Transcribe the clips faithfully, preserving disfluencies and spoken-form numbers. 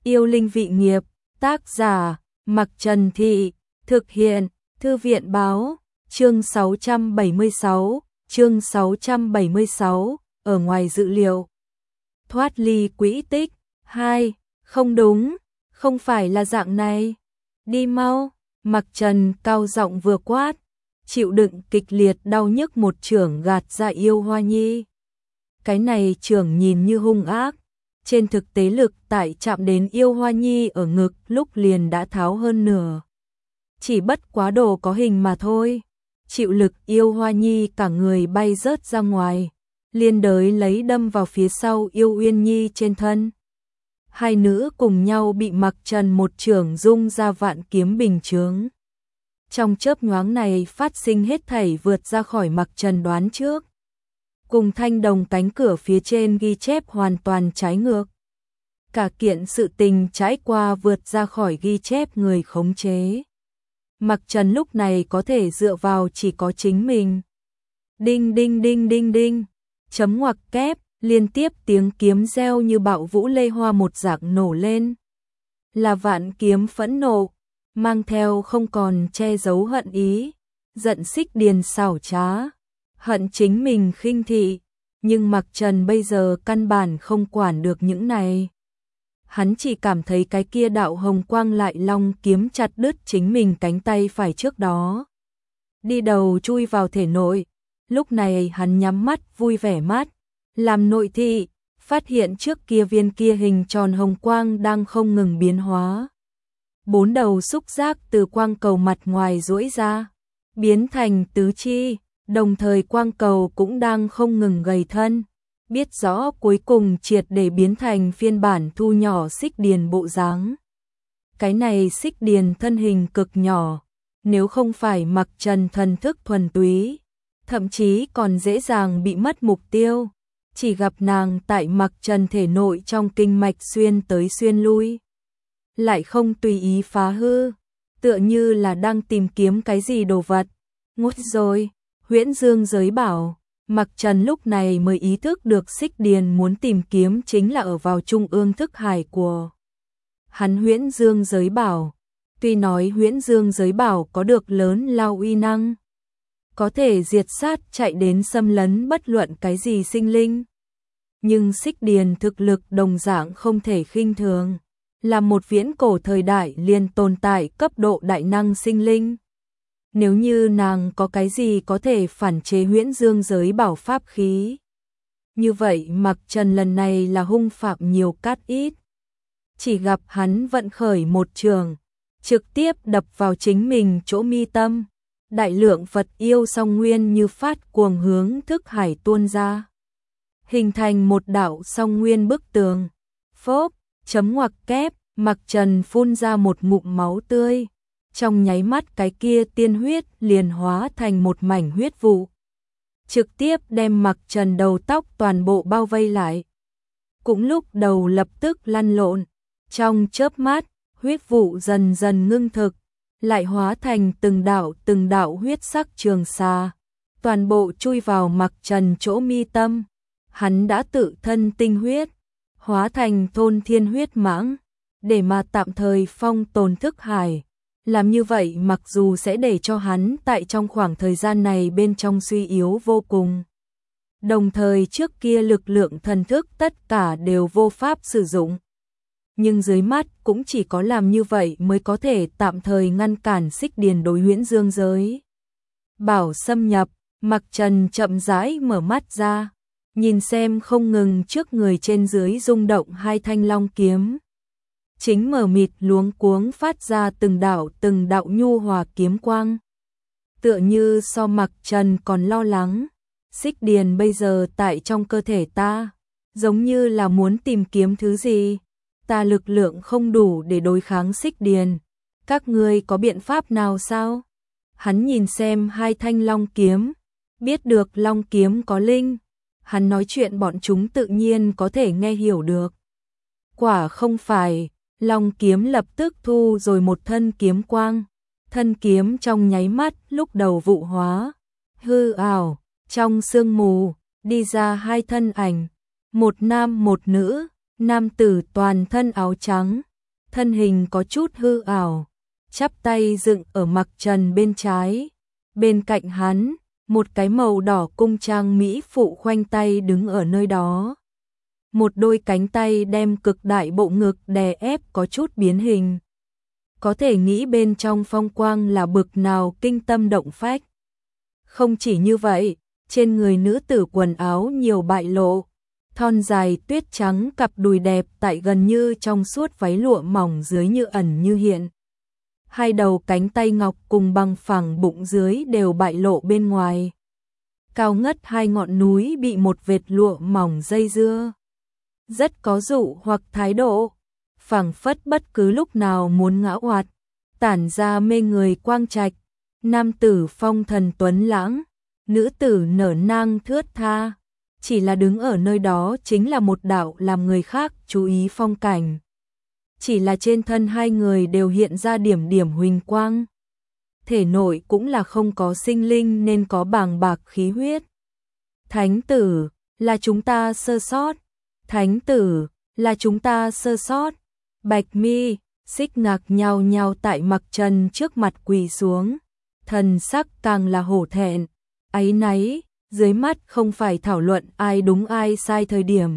Yêu linh vị nghiệp, tác giả, Mặc Trần Thị, thực hiện, Thư viện báo, chương sáu trăm bảy mươi sáu, chương sáu trăm bảy mươi sáu, ở ngoài dự liệu. Thoát ly quỹ tích, hai, không đúng, không phải là dạng này. Đi mau, Mặc Trần cao giọng vừa quát, chịu đựng kịch liệt đau nhức một chưởng gạt ra Yêu Hoa Nhi. Cái này chưởng nhìn như hung ác, trên thực tế lực tại chạm đến Yêu Hoa Nhi ở ngực lúc liền đã tháo hơn nửa. Chỉ bất quá đồ có hình mà thôi. Chịu lực Yêu Hoa Nhi cả người bay rớt ra ngoài, liên đới lấy đâm vào phía sau Yêu Uyên Nhi trên thân. Hai nữ cùng nhau bị Mặc Trần một chưởng dung ra vạn kiếm bình chướng. Trong chớp nhoáng này phát sinh hết thảy vượt ra khỏi Mặc Trần đoán trước. Cùng thanh đồng cánh cửa phía trên ghi chép hoàn toàn trái ngược. Cả kiện sự tình trải qua vượt ra khỏi ghi chép người khống chế. Mặc Trần lúc này có thể dựa vào chỉ có chính mình. Đinh đinh đinh đinh đinh, chấm ngoặc kép, liên tiếp tiếng kiếm reo như bạo vũ lê hoa một dạng nổ lên. Là vạn kiếm phẫn nộ, mang theo không còn che giấu hận ý, giận Xích Điền xảo trá, hận chính mình khinh thị, nhưng Mặc Trần bây giờ căn bản không quản được những này. Hắn chỉ cảm thấy cái kia đạo hồng quang lại long kiếm chặt đứt chính mình cánh tay phải trước đó. Đi đầu chui vào thể nội, lúc này hắn nhắm mắt vui vẻ mắt, làm nội thị, phát hiện trước kia viên kia hình tròn hồng quang đang không ngừng biến hóa. Bốn đầu xúc giác từ quang cầu mặt ngoài duỗi ra, biến thành tứ chi, đồng thời quang cầu cũng đang không ngừng gầy thân. Biết rõ cuối cùng triệt để biến thành phiên bản thu nhỏ Xích Điền bộ dáng. Cái này Xích Điền thân hình cực nhỏ, nếu không phải Mặc Trần thần thức thuần túy, thậm chí còn dễ dàng bị mất mục tiêu, chỉ gặp nàng tại Mặc Trần thể nội trong kinh mạch xuyên tới xuyên lui, lại không tùy ý phá hư, tựa như là đang tìm kiếm cái gì đồ vật. Ngút rồi, Huyễn Dương giới bảo. Mặc Trần lúc này mới ý thức được Xích Điền muốn tìm kiếm chính là ở vào trung ương thức hải của hắn Huyễn Dương giới bảo. Tuy nói Huyễn Dương giới bảo có được lớn lao uy năng, có thể diệt sát chạy đến xâm lấn bất luận cái gì sinh linh, nhưng Xích Điền thực lực đồng dạng không thể khinh thường, là một viễn cổ thời đại liền tồn tại cấp độ đại năng sinh linh. Nếu như nàng có cái gì có thể phản chế Huyễn Dương giới bảo pháp khí, như vậy Mặc Trần lần này là hung phạm nhiều cát ít. Chỉ gặp hắn vận khởi một trường, trực tiếp đập vào chính mình chỗ mi tâm, đại lượng Phật yêu song nguyên như phát cuồng hướng thức hải tuôn ra, hình thành một đạo song nguyên bức tường. Phốp, chấm ngoặc kép, Mặc Trần phun ra một ngụm máu tươi. Trong nháy mắt cái kia tiên huyết liền hóa thành một mảnh huyết vụ, trực tiếp đem Mặc Trần đầu tóc toàn bộ bao vây lại. Cũng lúc đầu lập tức lăn lộn, trong chớp mắt, huyết vụ dần dần ngưng thực, lại hóa thành từng đạo từng đạo huyết sắc trường xà, toàn bộ chui vào Mặc Trần chỗ mi tâm. Hắn đã tự thân tinh huyết, hóa thành thôn thiên huyết mãng, để mà tạm thời phong tồn thức hải. Làm như vậy mặc dù sẽ để cho hắn tại trong khoảng thời gian này bên trong suy yếu vô cùng, đồng thời trước kia lực lượng thần thức tất cả đều vô pháp sử dụng, nhưng dưới mắt cũng chỉ có làm như vậy mới có thể tạm thời ngăn cản Xích Điền đối Huyễn Dương giới bảo xâm nhập. Mặc Trần chậm rãi mở mắt ra, nhìn xem không ngừng trước người trên dưới rung động hai thanh long kiếm, chính mờ mịt luống cuống phát ra từng đạo từng đạo nhu hòa kiếm quang. Tựa như so Mặc Trần còn lo lắng, Xích Điền bây giờ tại trong cơ thể ta, giống như là muốn tìm kiếm thứ gì, ta lực lượng không đủ để đối kháng Xích Điền, các ngươi có biện pháp nào sao? Hắn nhìn xem hai thanh long kiếm, biết được long kiếm có linh, hắn nói chuyện bọn chúng tự nhiên có thể nghe hiểu được. Quả không phải. Long kiếm lập tức thu rồi một thân kiếm quang, thân kiếm trong nháy mắt lúc đầu vụ hóa, hư ảo, trong sương mù, đi ra hai thân ảnh, một nam một nữ, nam tử toàn thân áo trắng, thân hình có chút hư ảo, chắp tay dựng ở mặc trần bên trái. Bên cạnh hắn, một cái màu đỏ cung trang mỹ phụ khoanh tay đứng ở nơi đó. Một đôi cánh tay đem cực đại bộ ngực đè ép có chút biến hình. Có thể nghĩ bên trong phong quang là bực nào kinh tâm động phách. Không chỉ như vậy, trên người nữ tử quần áo nhiều bại lộ, thon dài tuyết trắng cặp đùi đẹp tại gần như trong suốt váy lụa mỏng dưới như ẩn như hiện. Hai đầu cánh tay ngọc cùng bằng phẳng bụng dưới đều bại lộ bên ngoài. Cao ngất hai ngọn núi bị một vệt lụa mỏng dây dưa. Rất có dụ hoặc thái độ, phảng phất bất cứ lúc nào muốn ngã oạt, tản ra mê người quang trạch. Nam tử phong thần tuấn lãng, nữ tử nở nang thướt tha, chỉ là đứng ở nơi đó chính là một đạo làm người khác chú ý phong cảnh. Chỉ là trên thân hai người đều hiện ra điểm điểm huỳnh quang. Thể nội cũng là không có sinh linh nên có bàng bạc khí huyết. Thánh tử, là chúng ta sơ sót. Thánh tử, là chúng ta sơ sót. Bạch Mi, Xích Ngạc nhao nhao tại mặc trần trước mặt quỳ xuống. Thần sắc càng là hổ thẹn, áy náy, dưới mắt không phải thảo luận ai đúng ai sai thời điểm.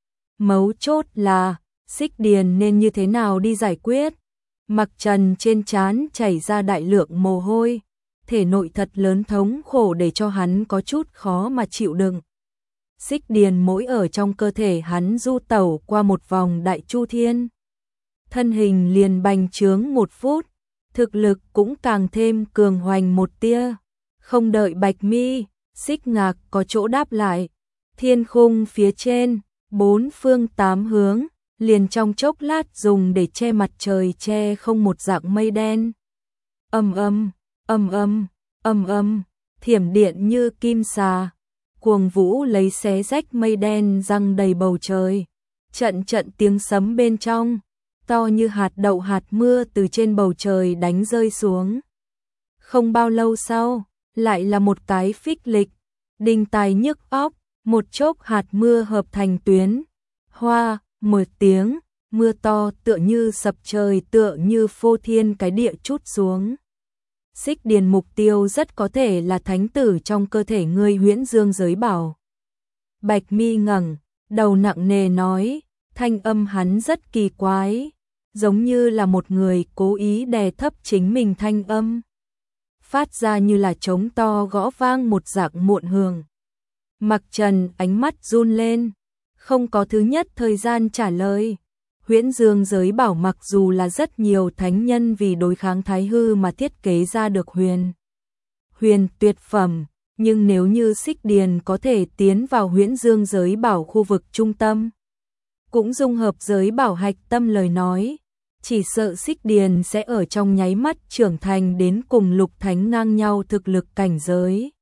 Mấu chốt là, Xích Điền nên như thế nào đi giải quyết. Mặc trần trên trán chảy ra đại lượng mồ hôi, thể nội thật lớn thống khổ để cho hắn có chút khó mà chịu đựng. Xích Điền mỗi ở trong cơ thể hắn du tẩu qua một vòng đại chu thiên. Thân hình liền bành trướng một phút, thực lực cũng càng thêm cường hoành một tia. Không đợi Bạch Mi, Xích Ngạc có chỗ đáp lại, thiên khung phía trên, bốn phương tám hướng, liền trong chốc lát dùng để che mặt trời che không một dạng mây đen. Ầm ầm, ầm ầm, ầm ầm, thiểm điện như kim xà, cuồng vũ lấy xé rách mây đen răng đầy bầu trời. Trận trận tiếng sấm bên trong, to như hạt đậu hạt mưa từ trên bầu trời đánh rơi xuống. Không bao lâu sau, lại là một cái phích lịch, đinh tai nhức óc, một chốc hạt mưa hợp thành tuyến. Hoa, một tiếng, mưa to tựa như sập trời, tựa như phô thiên cái địa trút xuống. Xích Điền mục tiêu rất có thể là thánh tử trong cơ thể ngươi Huyễn Dương Giới Bảo. Bạch Mi ngẩng đầu nặng nề nói, thanh âm hắn rất kỳ quái, giống như là một người cố ý đè thấp chính mình thanh âm, phát ra như là trống to gõ vang một dạng muộn hường. Mặc Trần ánh mắt run lên, không có thứ nhất thời gian trả lời. Huyễn Dương Giới Bảo mặc dù là rất nhiều thánh nhân vì đối kháng Thái Hư mà thiết kế ra được huyền huyền tuyệt phẩm, nhưng nếu như Xích Điền có thể tiến vào Huyễn Dương Giới Bảo khu vực trung tâm, cũng dung hợp giới bảo hạch tâm lời nói, chỉ sợ Xích Điền sẽ ở trong nháy mắt trưởng thành đến cùng lục thánh ngang nhau thực lực cảnh giới.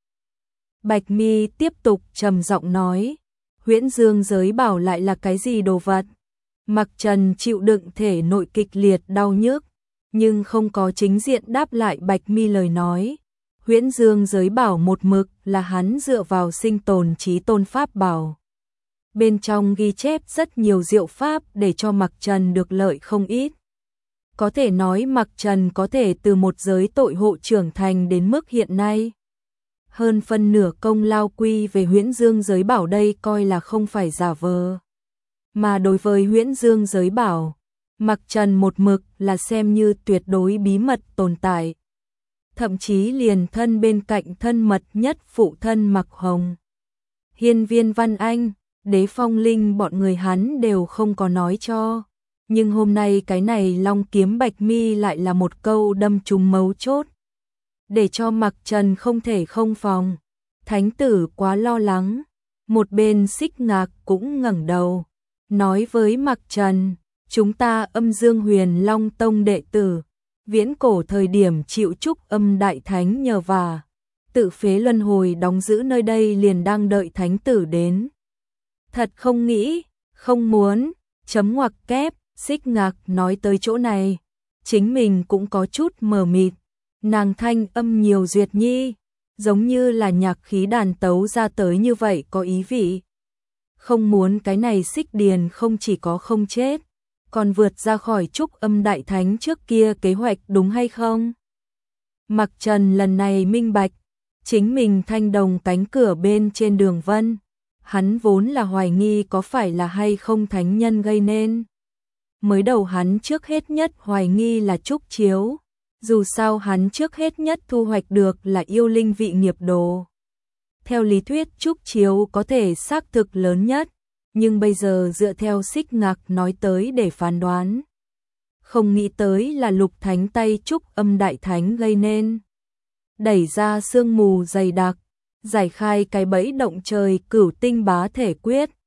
Bạch Mi tiếp tục trầm giọng nói, Huyễn Dương Giới Bảo lại là cái gì đồ vật? Mặc Trần chịu đựng thể nội kịch liệt đau nhức, nhưng không có chính diện đáp lại Bạch Mi lời nói. Huyễn Dương Giới Bảo một mực là hắn dựa vào sinh tồn chí tôn pháp bảo. Bên trong ghi chép rất nhiều diệu pháp để cho Mặc Trần được lợi không ít. Có thể nói Mặc Trần có thể từ một giới tội hộ trưởng thành đến mức hiện nay. Hơn phân nửa công lao quy về Huyễn Dương Giới Bảo đây coi là không phải giả vờ. Mà đối với Huyễn Dương Giới Bảo, Mặc Trần một mực là xem như tuyệt đối bí mật tồn tại. Thậm chí liền thân bên cạnh thân mật nhất phụ thân Mặc Hồng, Hiên Viên Văn Anh, Đế Phong Linh bọn người hắn đều không có nói cho. Nhưng hôm nay cái này Long Kiếm Bạch Mi lại là một câu đâm trúng mấu chốt, để cho Mặc Trần không thể không phòng. Thánh tử quá lo lắng. Một bên Xích Ngạc cũng ngẩng đầu, nói với Mặc Trần, chúng ta Âm Dương Huyền Long Tông đệ tử, viễn cổ thời điểm chịu chúc Âm Đại Thánh nhờ vả, tự phế luân hồi đóng giữ nơi đây liền đang đợi thánh tử đến. Thật không nghĩ, không muốn, chấm ngoặc kép. Xích Ngạc nói tới chỗ này, chính mình cũng có chút mờ mịt. Nàng thanh âm nhiều duyệt nhi, giống như là nhạc khí đàn tấu ra tới như vậy có ý vị. Không muốn cái này Xích Điền không chỉ có không chết, còn vượt ra khỏi Trúc Âm Đại Thánh trước kia kế hoạch đúng hay không? Mặc Trần lần này minh bạch, chính mình thanh đồng cánh cửa bên trên đường Vân, hắn vốn là hoài nghi có phải là hay không thánh nhân gây nên. Mới đầu hắn trước hết nhất hoài nghi là Trúc Chiếu, dù sao hắn trước hết nhất thu hoạch được là yêu linh vị nghiệp đồ. Theo lý thuyết Trúc Chiếu có thể xác thực lớn nhất, nhưng bây giờ dựa theo Xích Ngạc nói tới để phán đoán. Không nghĩ tới là Lục Thánh tay Trúc Âm Đại Thánh gây nên. Đẩy ra sương mù dày đặc, giải khai cái bẫy động trời Cửu Tinh Bá Thể Quyết,